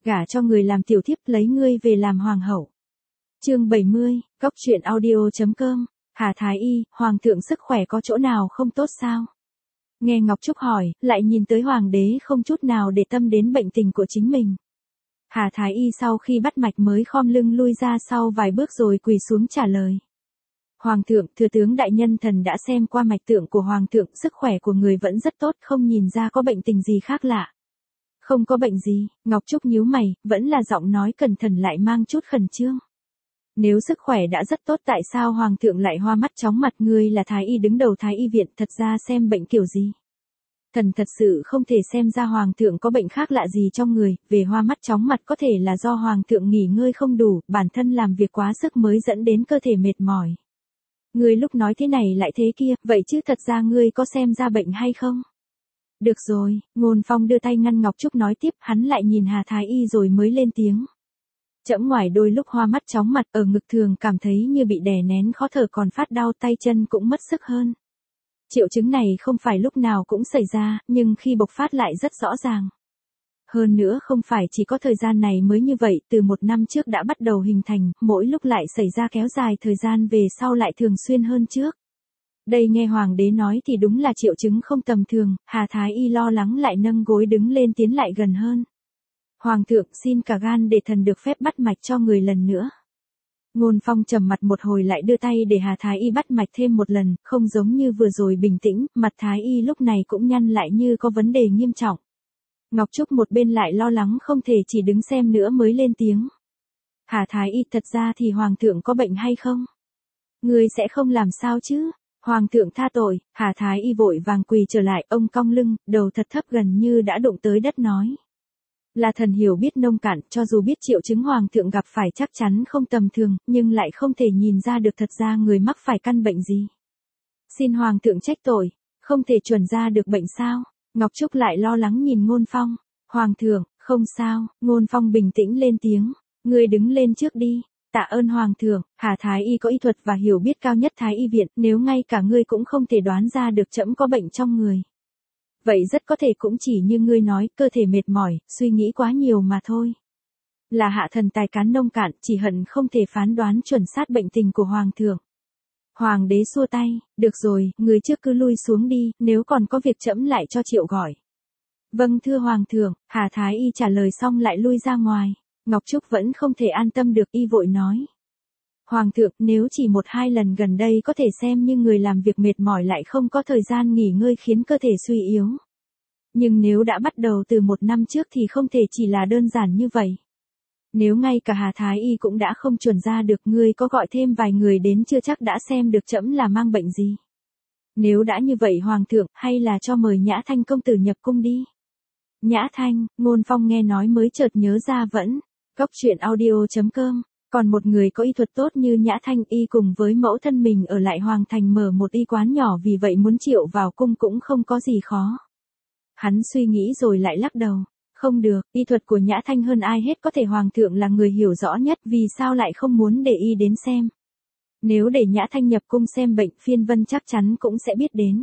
gả cho người làm tiểu thiếp lấy ngươi về làm hoàng hậu. Chương 70, Cóc truyện audio.com. Hà Thái Y, hoàng thượng sức khỏe có chỗ nào không tốt sao? Nghe Ngọc Trúc hỏi, lại nhìn tới hoàng đế không chút nào để tâm đến bệnh tình của chính mình. Hà Thái Y sau khi bắt mạch mới khom lưng lui ra sau vài bước rồi quỳ xuống trả lời. Hoàng thượng, thừa tướng đại nhân thần đã xem qua mạch tượng của hoàng thượng, sức khỏe của người vẫn rất tốt, không nhìn ra có bệnh tình gì khác lạ. Không có bệnh gì, Ngọc Trúc nhíu mày, vẫn là giọng nói cẩn thận lại mang chút khẩn trương. Nếu sức khỏe đã rất tốt tại sao hoàng thượng lại hoa mắt chóng mặt, ngươi là thái y đứng đầu thái y viện, thật ra xem bệnh kiểu gì? Thần thật sự không thể xem ra hoàng thượng có bệnh khác lạ gì trong người, về hoa mắt chóng mặt có thể là do hoàng thượng nghỉ ngơi không đủ, bản thân làm việc quá sức mới dẫn đến cơ thể mệt mỏi. Ngươi lúc nói thế này lại thế kia, vậy chứ thật ra ngươi có xem ra bệnh hay không? Được rồi, Ngôn Phong đưa tay ngăn Ngọc Trúc nói tiếp, hắn lại nhìn Hà Thái Y rồi mới lên tiếng. Trẫm ngoài đôi lúc hoa mắt chóng mặt, ở ngực thường cảm thấy như bị đè nén khó thở, còn phát đau, tay chân cũng mất sức hơn. Triệu chứng này không phải lúc nào cũng xảy ra, nhưng khi bộc phát lại rất rõ ràng. Hơn nữa không phải chỉ có thời gian này mới như vậy, từ 1 năm trước đã bắt đầu hình thành, mỗi lúc lại xảy ra kéo dài thời gian về sau lại thường xuyên hơn trước. Đây nghe hoàng đế nói thì đúng là triệu chứng không tầm thường, Hà Thái Y lo lắng lại nâng gối đứng lên tiến lại gần hơn. Hoàng thượng xin cả gan để thần được phép bắt mạch cho người lần nữa. Ngôn Phong trầm mặt một hồi lại đưa tay để Hà Thái Y bắt mạch thêm một lần, không giống như vừa rồi bình tĩnh, mặt Thái Y lúc này cũng nhăn lại như có vấn đề nghiêm trọng. Ngọc Trúc một bên lại lo lắng không thể chỉ đứng xem nữa mới lên tiếng. Hà Thái Y, thật ra thì hoàng thượng có bệnh hay không? Người sẽ không làm sao chứ? Hoàng thượng tha tội. Hà Thái Y vội vàng quỳ trở lại, ông cong lưng, đầu thật thấp gần như đã đụng tới đất nói. Là thần hiểu biết nông cạn, cho dù biết triệu chứng hoàng thượng gặp phải chắc chắn không tầm thường, nhưng lại không thể nhìn ra được thật ra người mắc phải căn bệnh gì. Xin hoàng thượng trách tội, không thể chuẩn ra được bệnh sao? Ngọc Trúc lại lo lắng nhìn Ngôn Phong. Hoàng thượng, không sao, Ngôn Phong bình tĩnh lên tiếng. Ngươi đứng lên trước đi. Tạ ơn hoàng thượng. Hà Thái Y có y thuật và hiểu biết cao nhất thái y viện, nếu ngay cả ngươi cũng không thể đoán ra được trẫm có bệnh trong người. Vậy rất có thể cũng chỉ như ngươi nói, cơ thể mệt mỏi, suy nghĩ quá nhiều mà thôi. Là hạ thần tài cán nông cạn, chỉ hận không thể phán đoán chuẩn xác bệnh tình của hoàng thượng. Hoàng đế xua tay, được rồi, người trước cứ lui xuống đi, nếu còn có việc trẫm lại cho triệu gọi. Vâng thưa hoàng thượng. Hà Thái Y trả lời xong lại lui ra ngoài. Ngọc Trúc vẫn không thể an tâm được, y vội nói. Hoàng thượng, nếu chỉ 1-2 lần gần đây có thể xem như người làm việc mệt mỏi lại không có thời gian nghỉ ngơi khiến cơ thể suy yếu. Nhưng nếu đã bắt đầu từ 1 năm trước thì không thể chỉ là đơn giản như vậy. Nếu ngay cả Hà Thái Y cũng đã không chuẩn ra được, ngươi có gọi thêm vài người đến chưa chắc đã xem được trẫm là mang bệnh gì. Nếu đã như vậy hoàng thượng, hay là cho mời Nhã Thanh công tử nhập cung đi. Nhã Thanh, Ngôn Phong nghe nói mới chợt nhớ ra vẫn. Cóc truyện audio.com. Còn một người có y thuật tốt như Nhã Thanh, y cùng với mẫu thân mình ở lại hoàng thành mở một y quán nhỏ, vì vậy muốn triệu vào cung cũng không có gì khó. Hắn suy nghĩ rồi lại lắc đầu. Không được, y thuật của Nhã Thanh hơn ai hết, có thể hoàng thượng là người hiểu rõ nhất, vì sao lại không muốn để y đến xem. Nếu để Nhã Thanh nhập cung xem bệnh, phiên vân chắc chắn cũng sẽ biết đến.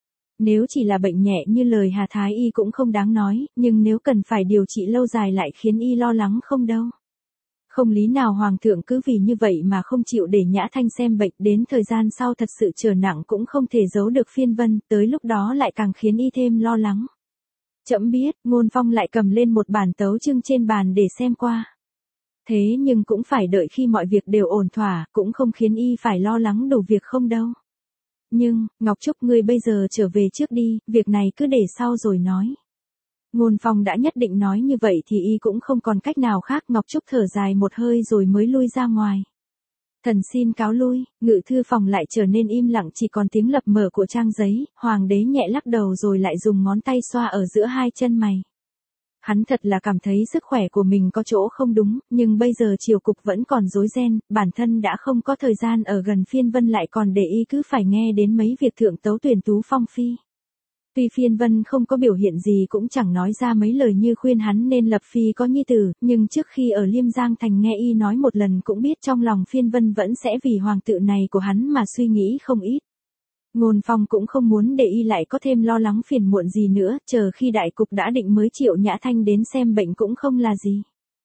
Nếu chỉ là bệnh nhẹ như lời Hà Thái Y cũng không đáng nói, nhưng nếu cần phải điều trị lâu dài lại khiến y lo lắng không đâu. Không lý nào hoàng thượng cứ vì như vậy mà không chịu để Nhã Thanh xem bệnh, đến thời gian sau thật sự trở nặng cũng không thể giấu được phiên vân, tới lúc đó lại càng khiến y thêm lo lắng. Trẫm biết. Ngôn Phong lại cầm lên một bản tấu chương trên bàn để xem qua. Thế nhưng cũng phải đợi khi mọi việc đều ổn thỏa, cũng không khiến y phải lo lắng đủ việc không đâu. Nhưng, Ngọc Trúc, ngươi bây giờ trở về trước đi, việc này cứ để sau rồi nói. Ngôn Phong đã nhất định nói như vậy thì y cũng không còn cách nào khác. Ngọc Trúc thở dài một hơi rồi mới lui ra ngoài. Thần xin cáo lui. Ngự thư phòng lại trở nên im lặng, chỉ còn tiếng lập mở của trang giấy. Hoàng đế nhẹ lắc đầu rồi lại dùng ngón tay xoa ở giữa hai chân mày. Hắn thật là cảm thấy sức khỏe của mình có chỗ không đúng, nhưng bây giờ triều cục vẫn còn rối ren, bản thân đã không có thời gian ở gần phiên vân lại còn để y cứ phải nghe đến mấy việc thượng tấu tuyển tú phong phi. Tuy phiên vân không có biểu hiện gì cũng chẳng nói ra mấy lời như khuyên hắn nên lập phi có nhi tử, nhưng trước khi ở Liêm Giang Thành nghe y nói một lần cũng biết trong lòng phiên vân vẫn sẽ vì hoàng tự này của hắn mà suy nghĩ không ít. Ngôn Phong cũng không muốn để y lại có thêm lo lắng phiền muộn gì nữa, chờ khi đại cục đã định mới triệu Nhã Thanh đến xem bệnh cũng không là gì.